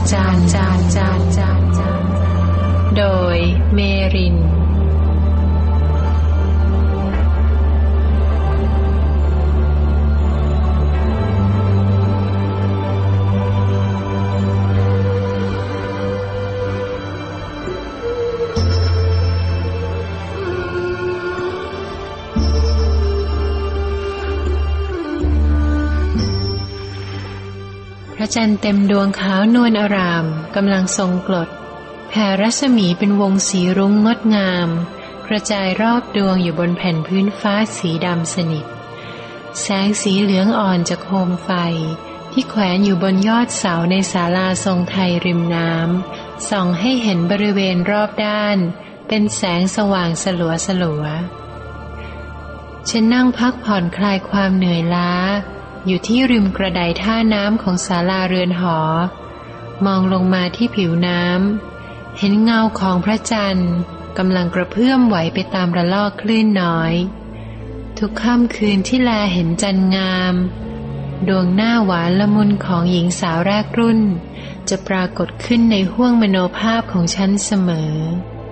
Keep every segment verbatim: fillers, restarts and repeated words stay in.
จานจานจานจานจานโดยเมรินพระจันทร์เต็มดวงขาวนวลอารามกำลังทรงกลดแผ่รัศมีเป็นวงสีรุ้งงดงามกระจายรอบดวงอยู่บนแผ่นพื้นฟ้าสีดำสนิทแสงสีเหลืองอ่อนจากโคมไฟที่แขวนอยู่บนยอดเสาในศาลาทรงไทยริมน้ำส่องให้เห็นบริเวณรอบด้านเป็นแสงสว่างสลัวสลัวฉันนั่งพักผ่อนคลายความเหนื่อยล้าอยู่ที่ริมกระไดท่าน้ำของศาลาเรือนหอมองลงมาที่ผิวน้ำเห็นเงาของพระจันทร์กำลังกระเพื่อมไหวไปตามระลอกคลื่นน้อยทุกค่ำคืนที่แลเห็นจันทร์งามดวงหน้าหวานละมุนของหญิงสาวแรกรุ่นจะปรากฏขึ้นในห้วงมโนภาพของฉันเสมอ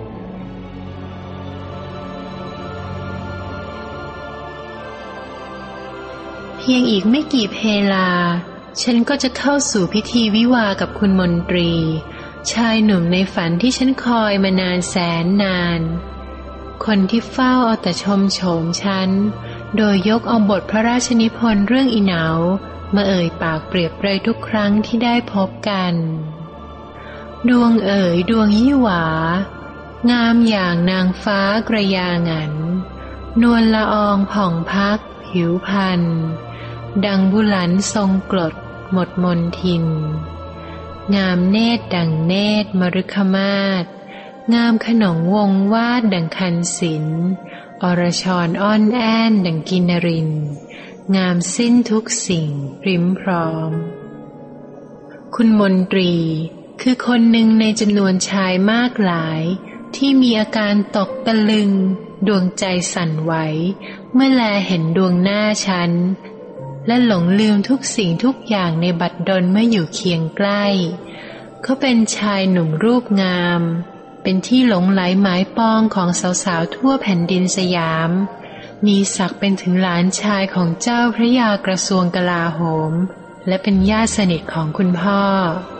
เพียงอีกไม่กี่เพลาฉันก็จะเข้าสู่พิธีวิวาห์กับคุณมนตรีชายหนุ่มในฝันที่ฉันคอยมานานแสนนานคนที่เฝ้าเอาแต่ชมโฉมฉันโดยยกเอาบทพระราชนิพนธ์เรื่องอีเหนามาเอ่ยปากเปรียบเปรยทุกครั้งที่ได้พบกันดวงเอ๋ยดวงยี่หวางามอย่างนางฟ้ากระยางันนวลละอองผ่องพักผิวพรรณดังบุหลันทรงกลดหมดมนทินงามเนตรดังเนตรมฤคมาศงามขนงวงวาดดังคันศิลป์อรชรอ้อนแอ้นดังกินนรินงามสิ้นทุกสิ่งพริ้มพร้อมคุณมนตรีคือคนหนึ่งในจำนวนชายมากหลายที่มีอาการตกตะลึงดวงใจสั่นไหวเมื่อแลเห็นดวงหน้าฉันและหลงลืมทุกสิ่งทุกอย่างในบัดดลเมื่ออยู่เคียงใกล้เขาเป็นชายหนุ่มรูปงามเป็นที่หลงไหลหมายปองของสาวๆทั่วแผ่นดินสยามมีศักดิ์เป็นถึงหลานชายของเจ้าพระยากระทรวงกลาโหมและเป็นญาติสนิทของคุณพ่อ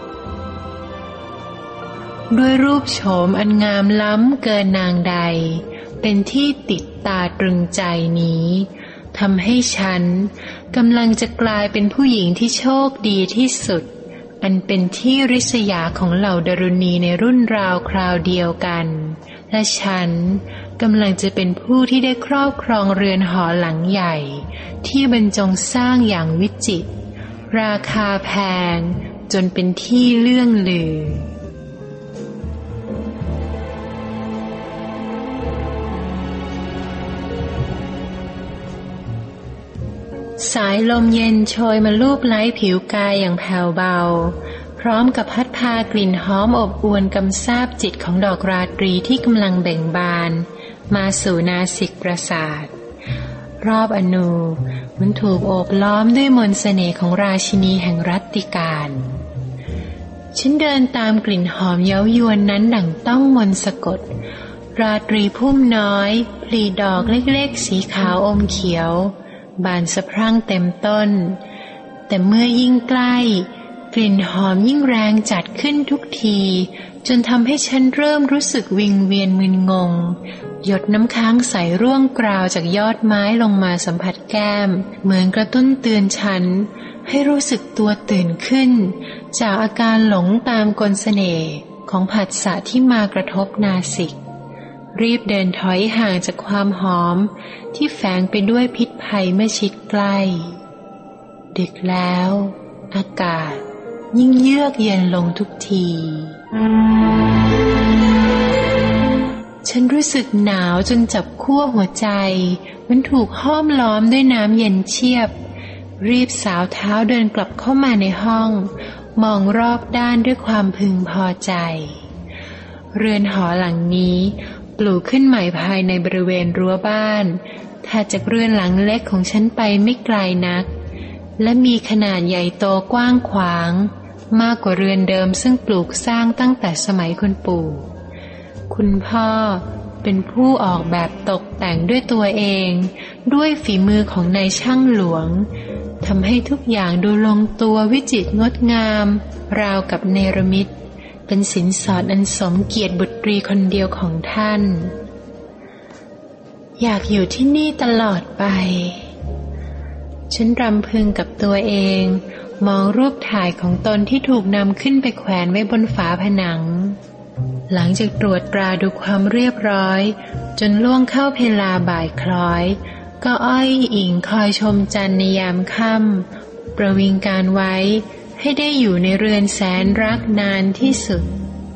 ด้วยรูปโฉมอันงามล้ำเกินนางใดเป็นที่ติดตาตรึงใจนี้ทำให้ฉันกำลังจะกลายเป็นผู้หญิงที่โชคดีที่สุดอันเป็นที่ริษยาของเหล่าดารุณีในรุ่นราวคราวเดียวกันและฉันกำลังจะเป็นผู้ที่ได้ครอบครองเรือนหอหลังใหญ่ที่บรรจงสร้างอย่างวิจิตรราคาแพงจนเป็นที่เลื่องลือสายลมเย็นโชยมาลูบไล้ผิวกายอย่างแผ่วเบาพร้อมกับพัดพากลิ่นหอมอบอวลกำซาบจิตของดอกราตรีที่กำลังเบ่งบานมาสู่นาสิกประสาทรอบอนูมันถูกโอบล้อมด้วยมนต์เสน่ห์ของราชินีแห่งรัตติการฉันเดินตามกลิ่นหอมเย้ายวนนั้นดั่งต้องมนต์สะกดราตรีพุ่มน้อยพลีดอกเล็กๆสีขาวอมเขียวบานสะพรั่งเต็มต้นแต่เมื่อยิ่งใกล้กลิ่นหอมยิ่งแรงจัดขึ้นทุกทีจนทำให้ฉันเริ่มรู้สึกวิงเวียนมึนงงหยดน้ำค้างใสร่วงกราวจากยอดไม้ลงมาสัมผัสแก้มเหมือนกระตุ้นเตือนฉันให้รู้สึกตัวตื่นขึ้นจากอาการหลงตามกลเสน่ห์ของผัสสะที่มากระทบนาสิกรีบเดินถอยห่างจากความหอมที่แฝงไปด้วยพิษภัยเมื่อชิดใกล้ดึกแล้วอากาศยิ่งเยือกเย็นลงทุกทีฉันรู้สึกหนาวจนจับขั้วหัวใจมันถูกห้อมล้อมด้วยน้ำเย็นเชียบรีบสาวเท้าเดินกลับเข้ามาในห้องมองรอบด้านด้วยความพึงพอใจเรือนหอหลังนี้ปลูกขึ้นใหม่ภายในบริเวณรั้วบ้านถัดจากเรือนหลังเล็กของฉันไปไม่ไกลนักและมีขนาดใหญ่โตกว้างขวางมากกว่าเรือนเดิมซึ่งปลูกสร้างตั้งแต่สมัยคุณปู่คุณพ่อเป็นผู้ออกแบบตกแต่งด้วยตัวเองด้วยฝีมือของนายช่างหลวงทำให้ทุกอย่างดูลงตัววิจิตรงดงามราวกับเนรมิตเป็นสินสอดอันสมเกียรติบุตรีคนเดียวของท่านอยากอยู่ที่นี่ตลอดไปฉันรำพึงกับตัวเองมองรูปถ่ายของตนที่ถูกนำขึ้นไปแขวนไว้บนฝาผนังหลังจากตรวจตราดูความเรียบร้อยจนล่วงเข้าเพลาบ่ายคล้อยก็อ้อยอิงคอยชมจันทร์ในยามค่ำประวิงการไว้ให้ได้อยู่ในเรือนแสนรักนานที่สุด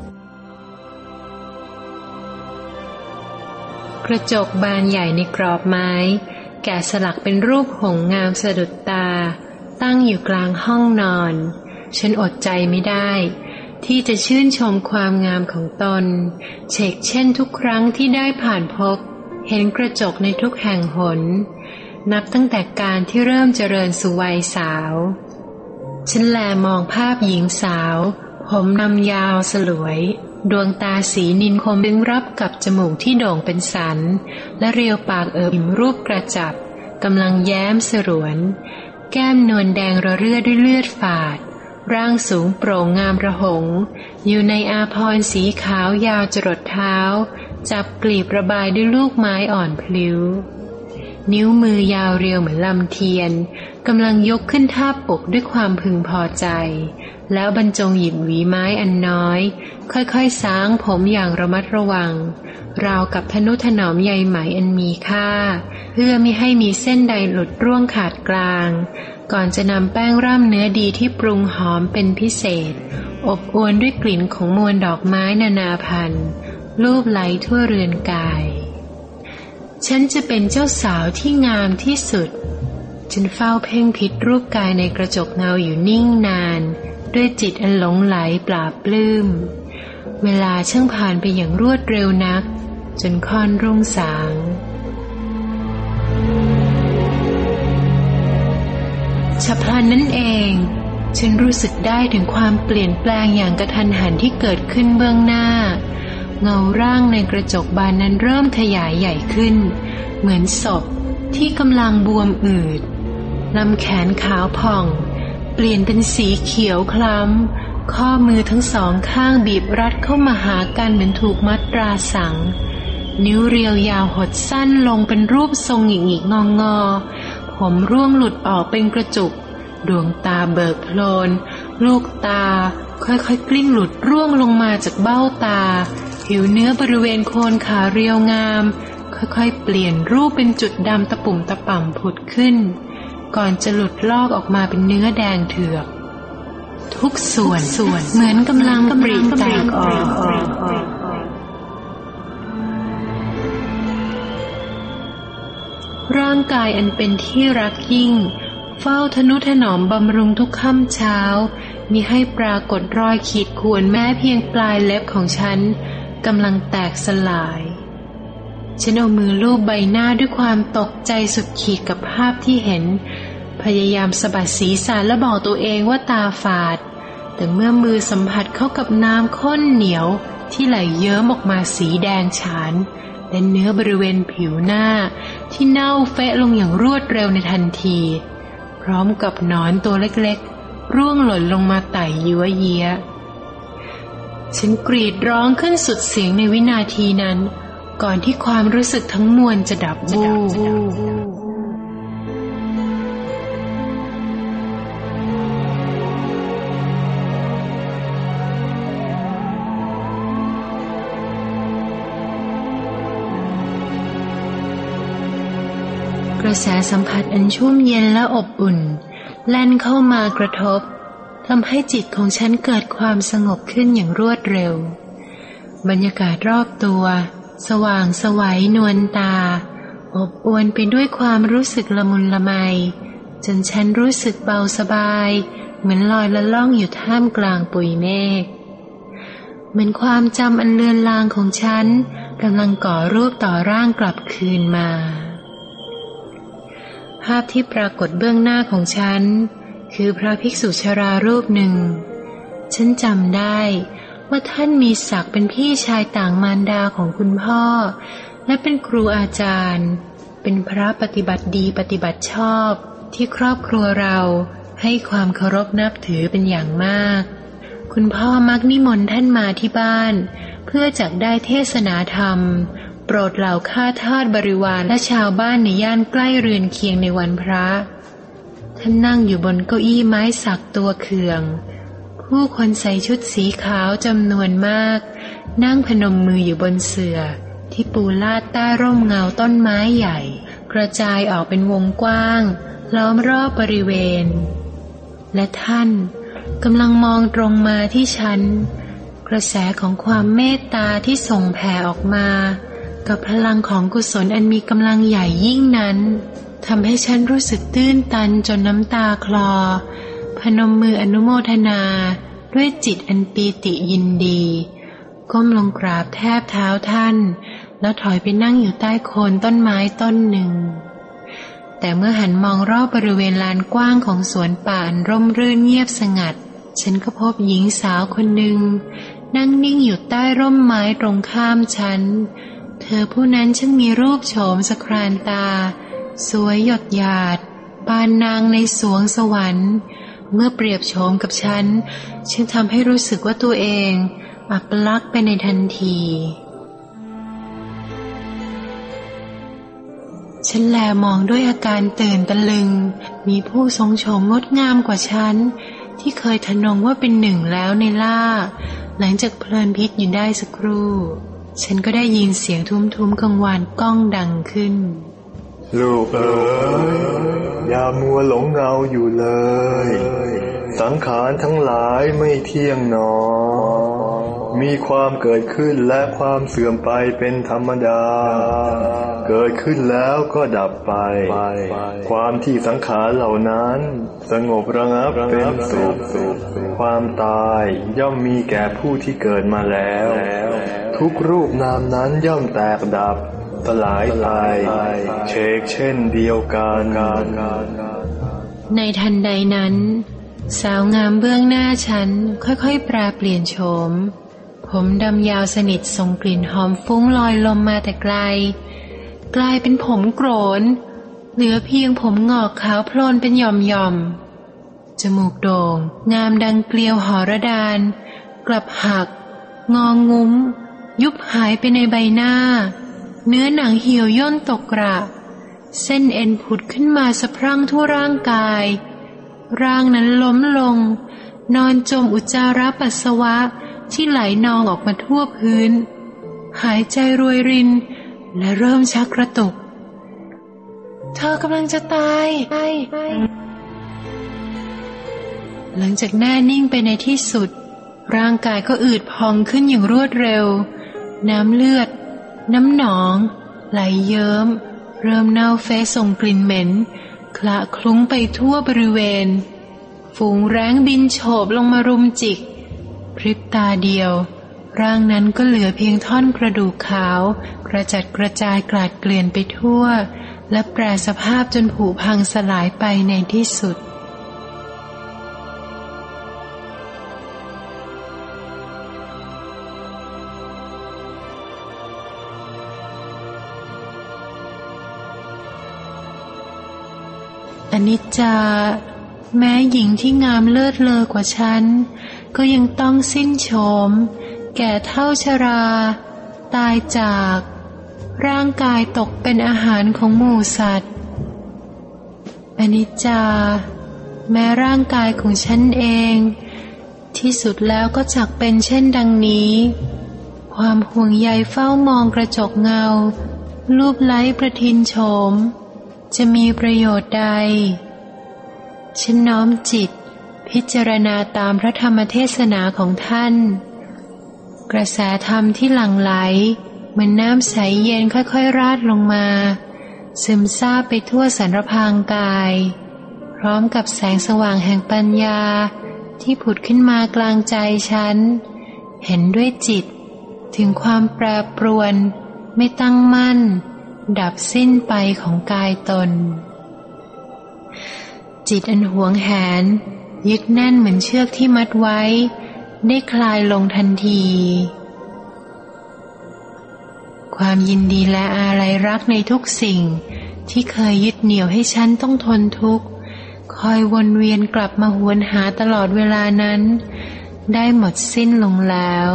กระจกบานใหญ่ในกรอบไม้แกะสลักเป็นรูปหงส์งามสะดุดตาตั้งอยู่กลางห้องนอนฉันอดใจไม่ได้ที่จะชื่นชมความงามของตนเชกเช่นทุกครั้งที่ได้ผ่านพบเห็นกระจกในทุกแห่งหนนับตั้งแต่การที่เริ่มเจริญสู่วัยสาวฉันแลมองภาพหญิงสาวผมนำยาวสลวยดวงตาสีนินคมดึงรับกับจมูกที่โด่งเป็นสันและเรียวปากเอิบอิ่มรูปกระจับกำลังแย้มสรวนแก้มนวลแดงระเรื่อด้วยเลือดฝาดร่างสูงโปร่งงามระหงอยู่ในอาภรณ์สีขาวยาวจรดเท้าจับกลีบระบายด้วยลูกไม้อ่อนพลิ้วนิ้วมือยาวเรียวเหมือนลำเทียนกำลังยกขึ้นท่าปกด้วยความพึงพอใจแล้วบรรจงหยิบหวีไม้อันน้อยค่อยๆซ้างผมอย่างระมัดระวังราวกับทนุถนอมใยไหมอันมีค่าเพื่อไม่ให้มีเส้นใดหลุดร่วงขาดกลางก่อนจะนำแป้งร่ำเนื้อดีที่ปรุงหอมเป็นพิเศษอบอวลด้วยกลิ่นของมวลดอกไม้นานาพันธุ์ลูบไหลทั่วเรือนกายฉันจะเป็นเจ้าสาวที่งามที่สุดฉันเฝ้าเพ่งพิจรูปกายในกระจกเงาอยู่นิ่งนานด้วยจิตอันหลงไหลปราบปลื้มเวลาช่างผ่านไปอย่างรวดเร็วนักจนค่อนรุ่งสางฉับพลันนั่นเองฉันรู้สึกได้ถึงความเปลี่ยนแปลงอย่างกระทันหันที่เกิดขึ้นเบื้องหน้าเงาร่างในกระจกบานนั้นเริ่มขยายใหญ่ขึ้นเหมือนศพที่กำลังบวมอืดลำแขนขาวผ่องเปลี่ยนเป็นสีเขียวคล้ำข้อมือทั้งสองข้างบีบรัดเข้ามาหากันเหมือนถูกมัดตราสังนิ้วเรียวยาวหดสั้นลงเป็นรูปทรงหงิกๆงอๆผมร่วงหลุดออกเป็นกระจุกดวงตาเบิกโพลนลูกตาค่อยๆกลิ้งหลุดร่วงลงมาจากเบ้าตาผิวเนื้อบริเวณโคนขาเรียวงามค่อยๆเปลี่ยนรูปเป็นจุดดำตะปุ่มตะป่ำผุดขึ้นก่อนจะหลุดลอกออกมาเป็นเนื้อแดงเถือกทุกส่วนส่วนเหมือนกำลังปริแตกออกร่างกายอันเป็นที่รักยิ่งเฝ้าทนุถนอมบำรุงทุกค่ำเช้ามิให้ปรากฏรอยขีดข่วนแม้เพียงปลายเล็บของฉันกำลังแตกสลายฉันเอามือลูบใบหน้าด้วยความตกใจสุดขีดกับภาพที่เห็นพยายามสะบัดศีรษะและบอกตัวเองว่าตาฝาดแต่เมื่อมือสัมผัสเข้ากับน้ำข้นเหนียวที่ไหลเยิ้มออกมาสีแดงฉานและเนื้อบริเวณผิวหน้าที่เน่าเฟะลงอย่างรวดเร็วในทันทีพร้อมกับหนอนตัวเล็กๆร่วงหล่นลงมาไต่ยั่วเยี้ยฉันกรีดร้องขึ้นสุดเสียงในวินาทีนั้นก่อนที่ความรู้สึกทั้งมวลจะดับวูบกระแสสัมผัสอันชุ่มเย็นและอบอุ่นแล่นเข้ามากระทบทำให้จิตของฉันเกิดความสงบขึ้นอย่างรวดเร็วบรรยากาศรอบตัวสว่างไสวนวลตาอบอวลไปด้วยความรู้สึกละมุนละไมจนฉันรู้สึกเบาสบายเหมือนลอยละล่องอยู่ท่ามกลางปุยเมฆเหมือนความจำอันเลือนลางของฉันกำลังก่อรูปต่อร่างกลับคืนมาภาพที่ปรากฏเบื้องหน้าของฉันคือพระภิกษุชรารูปหนึ่งฉันจำได้ว่าท่านมีศักดิ์เป็นพี่ชายต่างมารดาของคุณพ่อและเป็นครูอาจารย์เป็นพระปฏิบัติดีปฏิบัติชอบที่ครอบครัวเราให้ความเคารพนับถือเป็นอย่างมากคุณพ่อมักนิมนต์ท่านมาที่บ้านเพื่อจักได้เทศนาธรรมโปรดเหล่าข้าทาสบริวารและชาวบ้านในย่านใกล้เรือนเคียงในวันพระท่านนั่งอยู่บนเก้าอี้ไม้สักตัวเคืองผู้คนใส่ชุดสีขาวจำนวนมากนั่งพนมมืออยู่บนเสื่อที่ปูลาดใต้ร่มเงาต้นไม้ใหญ่กระจายออกเป็นวงกว้างล้อมรอบบริเวณและท่านกำลังมองตรงมาที่ฉันกระแสของความเมตตาที่ส่งแผ่ออกมากับพลังของกุศลอันมีกำลังใหญ่ยิ่งนั้นทำให้ฉันรู้สึกตื้นตันจนน้ำตาคลอพนมมืออนุโมทนาด้วยจิตอันปีติยินดีก้มลงกราบแทบเท้าท่านแล้วถอยไปนั่งอยู่ใต้โคนต้นไม้ต้นหนึ่งแต่เมื่อหันมองรอบบริเวณลานกว้างของสวนป่าอันร่มรื่นเงียบสงัดฉันก็พบหญิงสาวคนหนึ่งนั่งนิ่งอยู่ใต้ร่มไม้ตรงข้ามฉันเธอผู้นั้นช่างมีรูปโฉมสะครานตาสวยหยดหยาดปานนางในสวงสวรรค์เมื่อเปรียบโฉมกับฉันฉันทำให้รู้สึกว่าตัวเองอับลักษณ์ไปในทันทีฉันแลมองด้วยอาการตื่นตะลึงมีผู้ทรงโฉมงดงามกว่าฉันที่เคยทะนงว่าเป็นหนึ่งแล้วในล่าหลังจากเพลินพิษอยู่ได้สักครู่ฉันก็ได้ยินเสียงทุ้มๆกังวานก้องดังขึ้นลูกเอ๋ยอย่ามัวหลงเงาอยู่เลยสังขารทั้งหลายไม่เที่ยงหนอมีความเกิดขึ้นและความเสื่อมไปเป็นธรรมดาเกิดขึ้นแล้วก็ดับไปความที่สังขารเหล่านั้นสงบระงับเป็นสุขความตายย่อมมีแก่ผู้ที่เกิดมาแล้วทุกรูปนามนั้นย่อมแตกดับสลายไปเชกเช่นเดียวกันในทันใดนั้นสาวงามเบื้องหน้าฉันค่อยๆแปรเปลี่ยนโฉมผมดำยาวสนิทส่งกลิ่นหอมฟุ้งลอยลมมาแต่ไกลกลายเป็นผมโกรนเหลือเพียงผมงอกขาวโพลนเป็นหย่อมๆจมูกโด่งงามดังเกลียวหรดานกลับหักงองุ้มยุบหายไปในใบหน้าเนื้อหนังเหี่ยวย่นตกกระเส้นเอ็นผุดขึ้นมาสะพรั่งทั่วร่างกายร่างนั้นล้มลงนอนจมอุจจาระปัสสาวะที่ไหลนองออกมาทั่วพื้นหายใจรวยรินและเริ่มชักกระตุกเธอกำลังจะตายหลังจากแน่นิ่งไปในที่สุดร่างกายก็อืดพองขึ้นอย่างรวดเร็วน้ำเลือดน้ำหนองไหลเยิ้มเริ่มเน่าเฟะส่งกลิ่นเหม็นคละคลุ้งไปทั่วบริเวณฝูงแร้งบินโฉบลงมารุมจิกพริบตาเดียวร่างนั้นก็เหลือเพียงท่อนกระดูกขาวกระจัดกระจายกลาดเกลื่อนไปทั่วและแปรสภาพจนผุพังสลายไปในที่สุดอนิจจาแม้หญิงที่งามเลิศเลอกว่าฉันก็ยังต้องสิ้นโฉมแก่เฒ่าชราตายจากร่างกายตกเป็นอาหารของหมู่สัตว์อนิจจาแม้ร่างกายของฉันเองที่สุดแล้วก็จักเป็นเช่นดังนี้ความห่วงใยเฝ้ามองกระจกเงารูปไล้ประทินโฉมจะมีประโยชน์ใดฉันน้อมจิตพิจารณาตามพระธรรมเทศนาของท่านกระแสธรรมที่หลั่งไหลเหมือนน้ำใสเย็นค่อยๆราดลงมาซึมซาบไปทั่วสรรพางกายพร้อมกับแสงสว่างแห่งปัญญาที่ผุดขึ้นมากลางใจฉันเห็นด้วยจิตถึงความแปรปรวนไม่ตั้งมั่นดับสิ้นไปของกายตนจิตอันหวงแหนยึดแน่นเหมือนเชือกที่มัดไว้ได้คลายลงทันทีความยินดีและอาลัยรักในทุกสิ่งที่เคยยึดเหนี่ยวให้ฉันต้องทนทุกข์คอยวนเวียนกลับมาหวนหาตลอดเวลานั้นได้หมดสิ้นลงแล้ว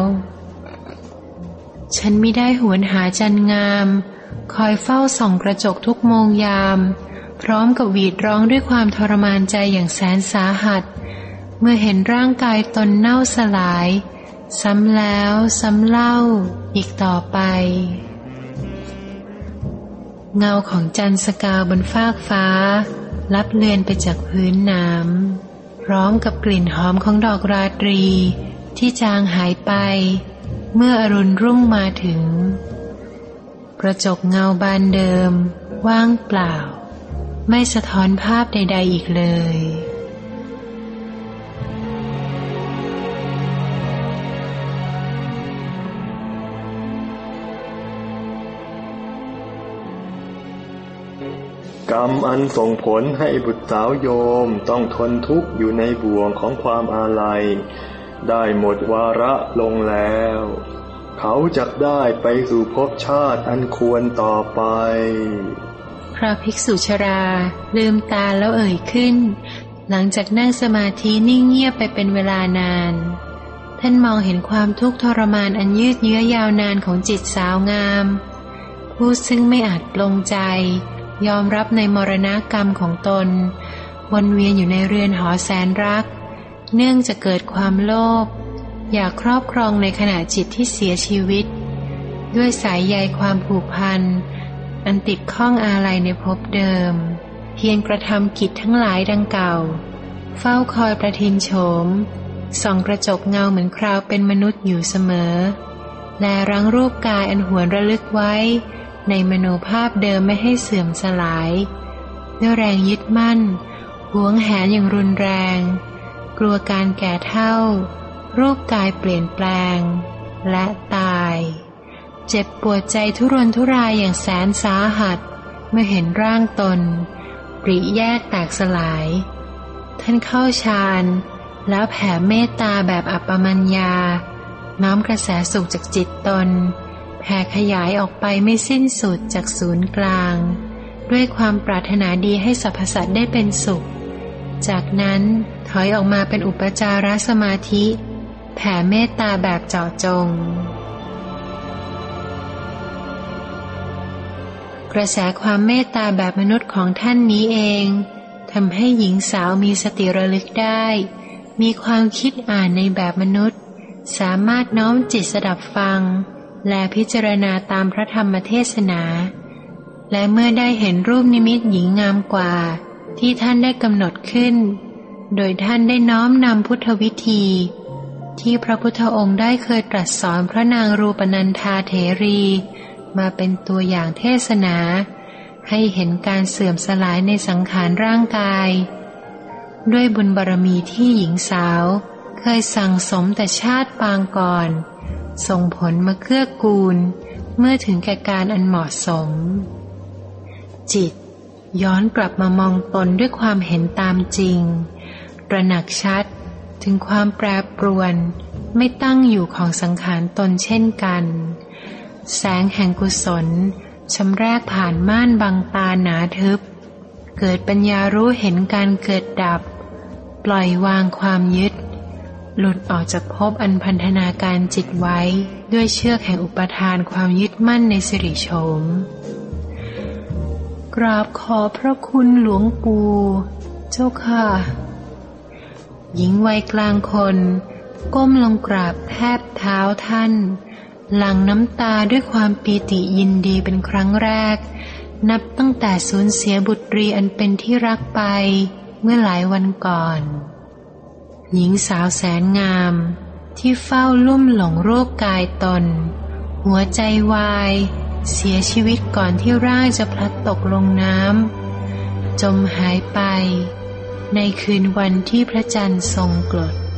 ฉันไม่ได้หวนหาจันงามคอยเฝ้าส่องกระจกทุกโมงยามพร้อมกับหวีดร้องด้วยความทรมานใจอย่างแสนสาหัสเมื่อเห็นร่างกายตนเน่าสลายซ้ำแล้วซ้ำเล่าอีกต่อไปเงาของจันทร์สกาวบนฟากฟ้าลับเลือนไปจากพื้นน้ำพร้อมกับกลิ่นหอมของดอกราตรีที่จางหายไปเมื่ออรุณรุ่งมาถึงกระจกเงาบานเดิมว่างเปล่าไม่สะท้อนภาพใดๆอีกเลยกรรมอันส่งผลให้บุตรสาวโยมต้องทนทุกข์อยู่ในบ่วงของความอาลัยได้หมดวาระลงแล้วเขาจักได้ไปสู่ภพชาติอันควรต่อไปพระภิกษุชราลืมตาแล้วเอ่ยขึ้นหลังจากนั่งสมาธินิ่งเงียบไปเป็นเวลานานท่านมองเห็นความทุกข์ทรมานอันยืดเยื้อยาวนานของจิตสาวงามผู้ซึ่งไม่อาจปลงใจยอมรับในมรณกรรมของตนวนเวียนอยู่ในเรือนหอแสนรักเนื่องจะเกิดความโลภอยากครอบครองในขณะจิตที่เสียชีวิตด้วยสายใยความผูกพันอันติดข้องอาลัยในภพเดิมเพียงกระทำกิจทั้งหลายดังเก่าเฝ้าคอยประทินโฉมส่องกระจกเงาเหมือนคราวเป็นมนุษย์อยู่เสมอและรั้งรูปกายอันหวนระลึกไว้ในมโนภาพเดิมไม่ให้เสื่อมสลายด้วยแรงยึดมั่นหวงแหนอย่างรุนแรงกลัวการแก่เฒ่ารูปกายเปลี่ยนแปลงและตายเจ็บปวดใจทุรนทุรายอย่างแสนสาหัสเมื่อเห็นร่างตนปริแยกแตกสลายท่านเข้าฌานแล้วแผ่เมตตาแบบอัปปมัญญาน้อมกระแสสุขจากจิตตนแผ่ขยายออกไปไม่สิ้นสุดจากศูนย์กลางด้วยความปรารถนาดีให้สรรพสัตว์ได้เป็นสุขจากนั้นถอยออกมาเป็นอุปจารสมาธิแผ่เมตตาแบบเจาะจงกระแสความเมตตาแบบมนุษย์ของท่านนี้เองทำให้หญิงสาวมีสติระลึกได้มีความคิดอ่านในแบบมนุษย์สามารถน้อมจิตสดับฟังและพิจารณาตามพระธรรมเทศนาและเมื่อได้เห็นรูปนิมิตหญิงงามกว่าที่ท่านได้กำหนดขึ้นโดยท่านได้น้อมนำพุทธวิธีที่พระพุทธองค์ได้เคยตรัสสอนพระนางรูปนันธาเถรีมาเป็นตัวอย่างเทศนาให้เห็นการเสื่อมสลายในสังขารร่างกายด้วยบุญบารมีที่หญิงสาวเคยสั่งสมแต่ชาติปางก่อนส่งผลมาเกื้อกูลเมื่อถึงแก่การอันเหมาะสมจิตย้อนกลับมามองตนด้วยความเห็นตามจริงตระหนักชัดถึงความแปรปรวนไม่ตั้งอยู่ของสังขารตนเช่นกันแสงแห่งกุศลชำแรกผ่านม่านบังตาหนาทึบเกิดปัญญารู้เห็นการเกิดดับปล่อยวางความยึดหลุดออกจากภพอันพันธนาการจิตไว้ด้วยเชือกแห่งอุปทานความยึดมั่นในสิริโฉมกราบขอพระคุณหลวงปู่เจ้าค่ะหญิงวัยกลางคนก้มลงกราบแทบเท้าท่านหลั่งน้ำตาด้วยความปีติยินดีเป็นครั้งแรกนับตั้งแต่สูญเสียบุตรีอันเป็นที่รักไปเมื่อหลายวันก่อนหญิงสาวแสนงามที่เฝ้าลุ่มหลงรูปกายตนหัวใจวายเสียชีวิตก่อนที่ร่างจะพลัดตกลงน้ำจมหายไปในคืนวันที่พระจันทร์ทรงกลด